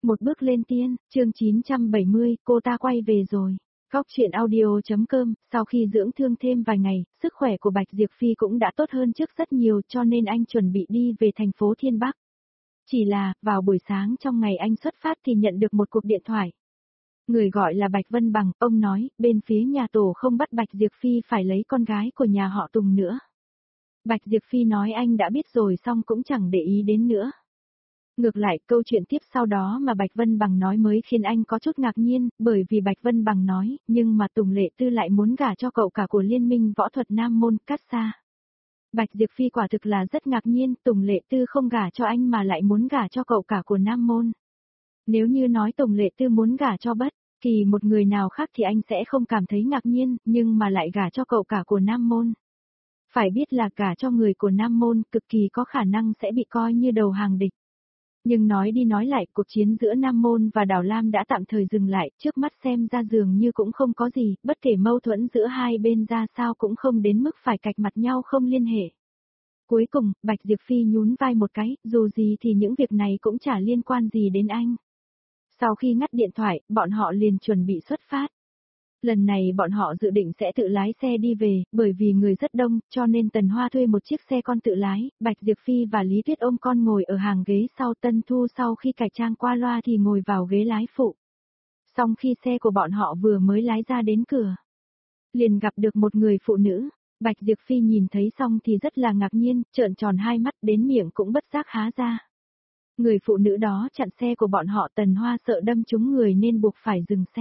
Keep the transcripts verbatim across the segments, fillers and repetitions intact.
Một bước lên tiên, chương chín trăm bảy mươi, cô ta quay về rồi. Góc truyện audio.com, sau khi dưỡng thương thêm vài ngày, sức khỏe của Bạch Diệp Phi cũng đã tốt hơn trước rất nhiều cho nên anh chuẩn bị đi về thành phố Thiên Bắc. Chỉ là, vào buổi sáng trong ngày anh xuất phát thì nhận được một cuộc điện thoại. Người gọi là Bạch Vân Bằng, ông nói, bên phía nhà tổ không bắt Bạch Diệp Phi phải lấy con gái của nhà họ Tùng nữa. Bạch Diệp Phi nói anh đã biết rồi xong cũng chẳng để ý đến nữa. Ngược lại, câu chuyện tiếp sau đó mà Bạch Vân Bằng nói mới khiến anh có chút ngạc nhiên, bởi vì Bạch Vân Bằng nói, nhưng mà Tùng Lệ Tư lại muốn gả cho cậu cả của Liên minh võ thuật Nam Môn, Cát Sa. Bạch Diệp Phi quả thực là rất ngạc nhiên, Tùng Lệ Tư không gả cho anh mà lại muốn gả cho cậu cả của Nam Môn. Nếu như nói Tùng Lệ Tư muốn gả cho bất kỳ một người nào khác thì anh sẽ không cảm thấy ngạc nhiên, nhưng mà lại gả cho cậu cả của Nam Môn. Phải biết là gả cho người của Nam Môn cực kỳ có khả năng sẽ bị coi như đầu hàng địch. Nhưng nói đi nói lại, cuộc chiến giữa Nam Môn và Đào Lam đã tạm thời dừng lại, trước mắt xem ra dường như cũng không có gì, bất kể mâu thuẫn giữa hai bên ra sao cũng không đến mức phải cạch mặt nhau không liên hệ. Cuối cùng, Bạch Diệp Phi nhún vai một cái, dù gì thì những việc này cũng chả liên quan gì đến anh. Sau khi ngắt điện thoại, bọn họ liền chuẩn bị xuất phát. Lần này bọn họ dự định sẽ tự lái xe đi về, bởi vì người rất đông, cho nên Tần Hoa thuê một chiếc xe con tự lái, Bạch Diệp Phi và Lý Tuyết ôm con ngồi ở hàng ghế sau, Tân Thu sau khi cải trang qua loa thì ngồi vào ghế lái phụ. Xong khi xe của bọn họ vừa mới lái ra đến cửa, liền gặp được một người phụ nữ. Bạch Diệp Phi nhìn thấy xong thì rất là ngạc nhiên, trợn tròn hai mắt đến miệng cũng bất giác há ra. Người phụ nữ đó chặn xe của bọn họ, Tần Hoa sợ đâm trúng người nên buộc phải dừng xe.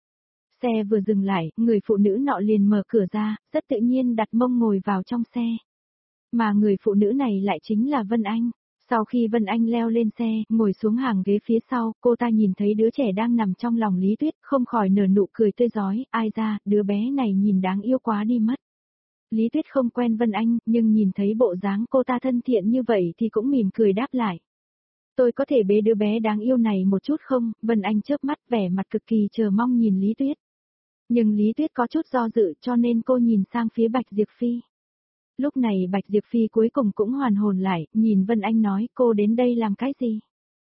Xe vừa dừng lại, người phụ nữ nọ liền mở cửa ra, rất tự nhiên đặt mông ngồi vào trong xe. Mà người phụ nữ này lại chính là Vân Anh. Sau khi Vân Anh leo lên xe, ngồi xuống hàng ghế phía sau, cô ta nhìn thấy đứa trẻ đang nằm trong lòng Lý Tuyết, không khỏi nở nụ cười tươi rói, ai ra, đứa bé này nhìn đáng yêu quá đi mất. Lý Tuyết không quen Vân Anh, nhưng nhìn thấy bộ dáng cô ta thân thiện như vậy thì cũng mỉm cười đáp lại. Tôi có thể bế đứa bé đáng yêu này một chút không? Vân Anh chớp mắt vẻ mặt cực kỳ chờ mong nhìn Lý Tuyết. Nhưng Lý Tuyết có chút do dự cho nên cô nhìn sang phía Bạch Diệp Phi. Lúc này Bạch Diệp Phi cuối cùng cũng hoàn hồn lại, nhìn Vân Anh nói, cô đến đây làm cái gì?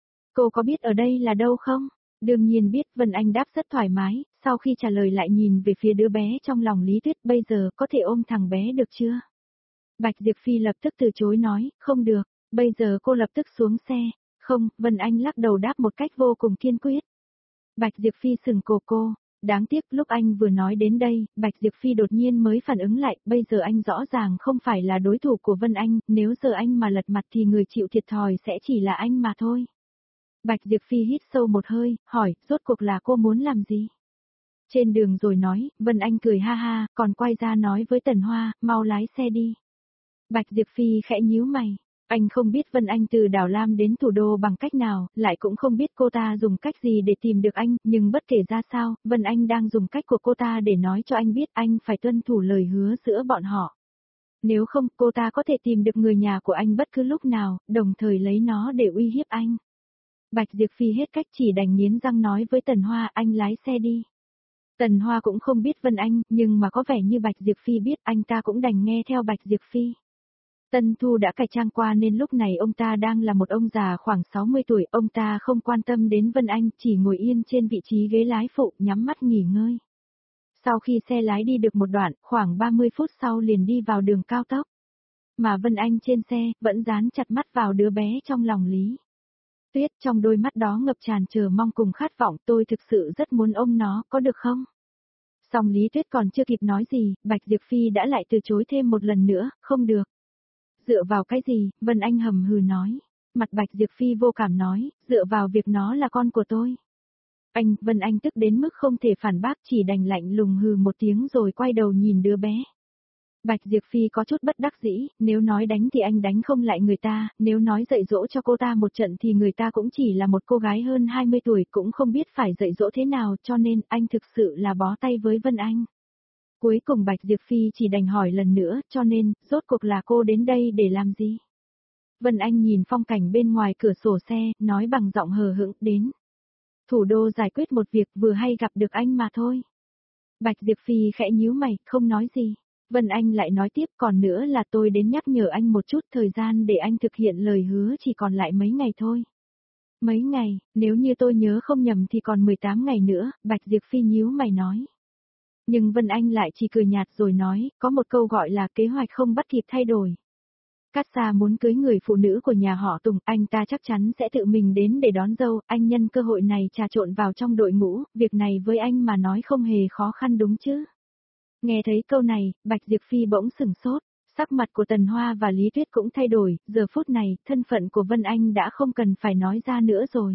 Cô có biết ở đây là đâu không? Đương nhiên biết, Vân Anh đáp rất thoải mái, sau khi trả lời lại nhìn về phía đứa bé trong lòng Lý Tuyết, bây giờ có thể ôm thằng bé được chưa? Bạch Diệp Phi lập tức từ chối nói, không được, bây giờ cô lập tức xuống xe. Không, Vân Anh lắc đầu đáp một cách vô cùng kiên quyết. Bạch Diệp Phi sừng cổ cô. Đáng tiếc lúc anh vừa nói đến đây, Bạch Diệp Phi đột nhiên mới phản ứng lại, bây giờ anh rõ ràng không phải là đối thủ của Vân Anh, nếu giờ anh mà lật mặt thì người chịu thiệt thòi sẽ chỉ là anh mà thôi. Bạch Diệp Phi hít sâu một hơi, hỏi, rốt cuộc là cô muốn làm gì? Trên đường rồi nói, Vân Anh cười ha ha, còn quay ra nói với Tần Hoa, mau lái xe đi. Bạch Diệp Phi khẽ nhíu mày. Anh không biết Vân Anh từ Đào Lam đến thủ đô bằng cách nào, lại cũng không biết cô ta dùng cách gì để tìm được anh, nhưng bất kể ra sao, Vân Anh đang dùng cách của cô ta để nói cho anh biết anh phải tuân thủ lời hứa giữa bọn họ. Nếu không, cô ta có thể tìm được người nhà của anh bất cứ lúc nào, đồng thời lấy nó để uy hiếp anh. Bạch Diệp Phi hết cách chỉ đành nghiến răng nói với Tần Hoa, anh lái xe đi. Tần Hoa cũng không biết Vân Anh, nhưng mà có vẻ như Bạch Diệp Phi biết, anh ta cũng đành nghe theo Bạch Diệp Phi. Tân Thu đã cải trang qua nên lúc này ông ta đang là một ông già khoảng sáu mươi tuổi, ông ta không quan tâm đến Vân Anh, chỉ ngồi yên trên vị trí ghế lái phụ, nhắm mắt nghỉ ngơi. Sau khi xe lái đi được một đoạn, khoảng ba mươi phút sau liền đi vào đường cao tốc. Mà Vân Anh trên xe, vẫn dán chặt mắt vào đứa bé trong lòng Lý Tuyết, trong đôi mắt đó ngập tràn chờ mong cùng khát vọng, tôi thực sự rất muốn ôm nó, có được không? Song Lý Tuyết còn chưa kịp nói gì, Bạch Diệp Phi đã lại từ chối thêm một lần nữa, không được. Dựa vào cái gì? Vân Anh hầm hừ nói. Mặt Bạch Diệp Phi vô cảm nói, dựa vào việc nó là con của tôi. Anh, Vân Anh tức đến mức không thể phản bác, chỉ đành lạnh lùng hừ một tiếng rồi quay đầu nhìn đứa bé. Bạch Diệp Phi có chút bất đắc dĩ, nếu nói đánh thì anh đánh không lại người ta, nếu nói dạy dỗ cho cô ta một trận thì người ta cũng chỉ là một cô gái hơn hai mươi tuổi, cũng không biết phải dạy dỗ thế nào, cho nên anh thực sự là bó tay với Vân Anh. Cuối cùng Bạch Diệp Phi chỉ đành hỏi lần nữa, cho nên, rốt cuộc là cô đến đây để làm gì? Vân Anh nhìn phong cảnh bên ngoài cửa sổ xe, nói bằng giọng hờ hững, đến thủ đô giải quyết một việc, vừa hay gặp được anh mà thôi. Bạch Diệp Phi khẽ nhíu mày, không nói gì. Vân Anh lại nói tiếp, còn nữa là tôi đến nhắc nhở anh một chút, thời gian để anh thực hiện lời hứa chỉ còn lại mấy ngày thôi. Mấy ngày, nếu như tôi nhớ không nhầm thì còn mười tám ngày nữa, Bạch Diệp Phi nhíu mày nói. Nhưng Vân Anh lại chỉ cười nhạt rồi nói, có một câu gọi là kế hoạch không bắt kịp thay đổi. Cát Sa muốn cưới người phụ nữ của nhà họ Tùng, anh ta chắc chắn sẽ tự mình đến để đón dâu, anh nhân cơ hội này trà trộn vào trong đội ngũ, việc này với anh mà nói không hề khó khăn đúng chứ. Nghe thấy câu này, Bạch Diệp Phi bỗng sửng sốt, sắc mặt của Tần Hoa và Lý Tuyết cũng thay đổi, giờ phút này, thân phận của Vân Anh đã không cần phải nói ra nữa rồi.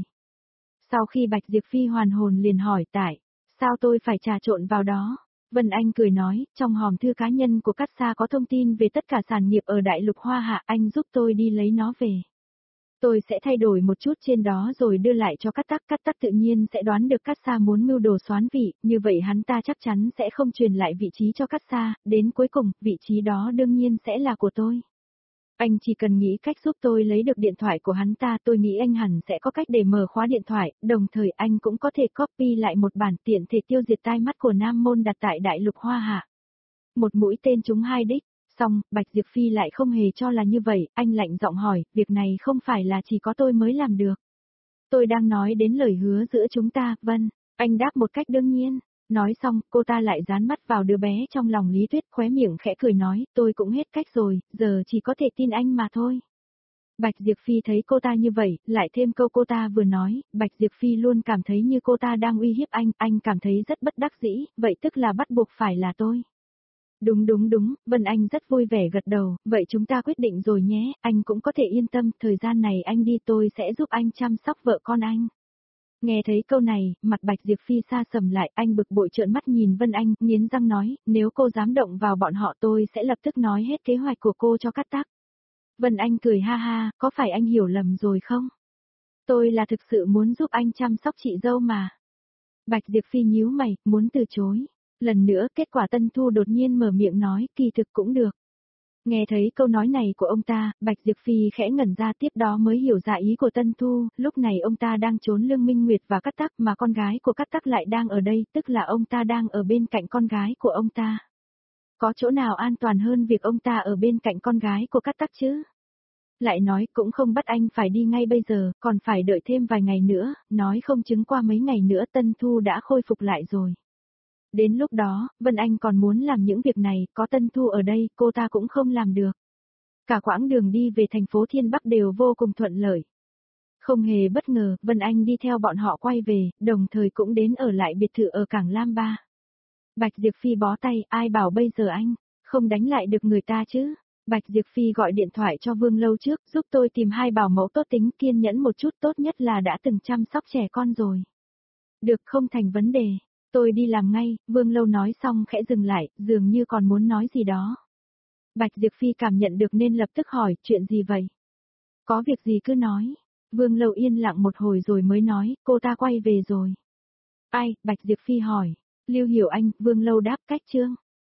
Sau khi Bạch Diệp Phi hoàn hồn liền hỏi tại, sao tôi phải trà trộn vào đó? Vân Anh cười nói, trong hòm thư cá nhân của Cát Sa có thông tin về tất cả sản nghiệp ở Đại Lục Hoa Hạ, anh giúp tôi đi lấy nó về. Tôi sẽ thay đổi một chút trên đó rồi đưa lại cho Cát Tắc, Cát Tắc tự nhiên sẽ đoán được Cát Sa muốn mưu đồ soán vị, như vậy hắn ta chắc chắn sẽ không truyền lại vị trí cho Cát Sa, đến cuối cùng, vị trí đó đương nhiên sẽ là của tôi. Anh chỉ cần nghĩ cách giúp tôi lấy được điện thoại của hắn ta, tôi nghĩ anh hẳn sẽ có cách để mở khóa điện thoại, đồng thời anh cũng có thể copy lại một bản tiện thể tiêu diệt tai mắt của Nam Môn đặt tại Đại Lục Hoa Hạ. Một mũi tên trúng hai đích, xong, Bạch Diệp Phi lại không hề cho là như vậy, anh lạnh giọng hỏi, việc này không phải là chỉ có tôi mới làm được. Tôi đang nói đến lời hứa giữa chúng ta, vâng, anh đáp một cách đương nhiên. Nói xong, cô ta lại dán mắt vào đứa bé trong lòng Lý Tuyết, khóe miệng khẽ cười nói, tôi cũng hết cách rồi, giờ chỉ có thể tin anh mà thôi. Bạch Diệp Phi thấy cô ta như vậy, lại thêm câu cô ta vừa nói, Bạch Diệp Phi luôn cảm thấy như cô ta đang uy hiếp anh, anh cảm thấy rất bất đắc dĩ, vậy tức là bắt buộc phải là tôi. Đúng đúng đúng, Vân Anh rất vui vẻ gật đầu, vậy chúng ta quyết định rồi nhé, anh cũng có thể yên tâm, thời gian này anh đi tôi sẽ giúp anh chăm sóc vợ con anh. Nghe thấy câu này, mặt Bạch Diệp Phi xa sầm lại, anh bực bội trợn mắt nhìn Vân Anh, nghiến răng nói, nếu cô dám động vào bọn họ tôi sẽ lập tức nói hết kế hoạch của cô cho Cát Tắc. Vân Anh cười ha ha, có phải anh hiểu lầm rồi không? Tôi là thực sự muốn giúp anh chăm sóc chị dâu mà. Bạch Diệp Phi nhíu mày, muốn từ chối. Lần nữa kết quả Tân Thu đột nhiên mở miệng nói, kỳ thực cũng được. Nghe thấy câu nói này của ông ta, Bạch Diệp Phi khẽ ngẩn ra, tiếp đó mới hiểu ra ý của Tân Thu, lúc này ông ta đang trốn Lương Minh Nguyệt và Cát Tắc mà con gái của Cát Tắc lại đang ở đây, tức là ông ta đang ở bên cạnh con gái của ông ta. Có chỗ nào an toàn hơn việc ông ta ở bên cạnh con gái của Cát Tắc chứ? Lại nói cũng không bắt anh phải đi ngay bây giờ, còn phải đợi thêm vài ngày nữa, nói không chứng qua mấy ngày nữa Tân Thu đã khôi phục lại rồi. Đến lúc đó, Vân Anh còn muốn làm những việc này, có Tân Thu ở đây, cô ta cũng không làm được. Cả quãng đường đi về thành phố Thiên Bắc đều vô cùng thuận lợi. Không hề bất ngờ, Vân Anh đi theo bọn họ quay về, đồng thời cũng đến ở lại biệt thự ở Cảng Lam Ba. Bạch Diệp Phi bó tay, ai bảo bây giờ anh, không đánh lại được người ta chứ. Bạch Diệp Phi gọi điện thoại cho Vương Lâu trước, giúp tôi tìm hai bảo mẫu tốt tính, kiên nhẫn một chút, tốt nhất là đã từng chăm sóc trẻ con rồi. Được, không thành vấn đề. Tôi đi làm ngay, Vương Lâu nói xong khẽ dừng lại, dường như còn muốn nói gì đó. Bạch Diệp Phi cảm nhận được nên lập tức hỏi, chuyện gì vậy? Có việc gì cứ nói. Vương Lâu yên lặng một hồi rồi mới nói, cô ta quay về rồi. Ai? Bạch Diệp Phi hỏi. Lưu Hiểu Anh, Vương Lâu đáp, cách chương.